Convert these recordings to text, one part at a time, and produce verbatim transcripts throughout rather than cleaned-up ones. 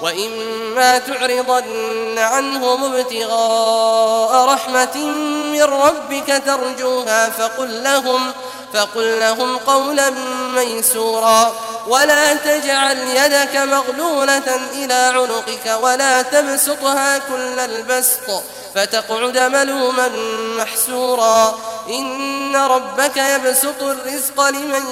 وإما تعرضن عنهم ابتغاء رحمة من ربك ترجوها فقل لهم, فقل لهم قولا ميسورا ولا تجعل يدك مغلولة إلى عنقك ولا تبسطها كل البسط فتقعد ملوما محسورا إن ربك يبسط الرزق لمن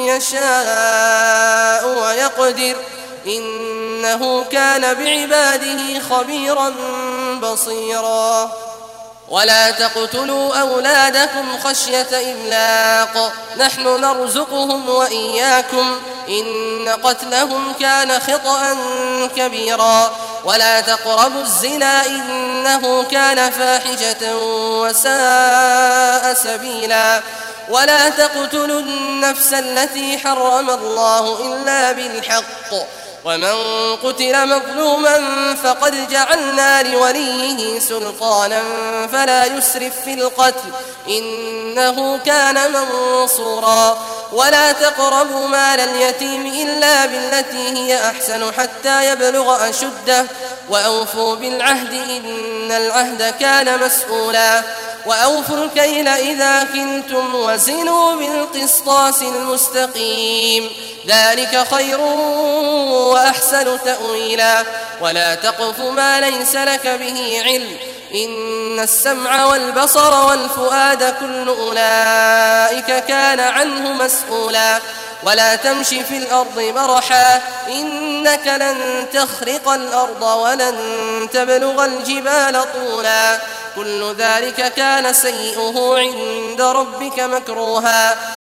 يشاء ويقدر إنه كان بعباده خبيرا بصيرا ولا تقتلوا أولادكم خشية إملاق نحن نرزقهم وإياكم إن قتلهم كان خطأ كبيرا ولا تقربوا الزنا إنه كان فاحشة وساء سبيلا ولا تقتلوا النفس التي حرم الله إلا بالحق ومن قتل مظلوما فقد جعلنا لوليه سلطانا فلا يسرف في القتل إنه كان منصورا ولا تقربوا مال اليتيم إلا بالتي هي أحسن حتى يبلغ أشده وأوفوا بالعهد إن العهد كان مسؤولا وأوفوا الكيل إذا كلتم وزنوا بالقسطاس المستقيم ذلك خير وأحسن تأويلا ولا تقف ما ليس لك به علم إن السمع والبصر والفؤاد كل أولئك كان عنه مسؤولا ولا تمش في الأرض مرحا إنك لن تخرق الأرض ولن تبلغ الجبال طولا كل ذلك كان سيئه عند ربك مكروها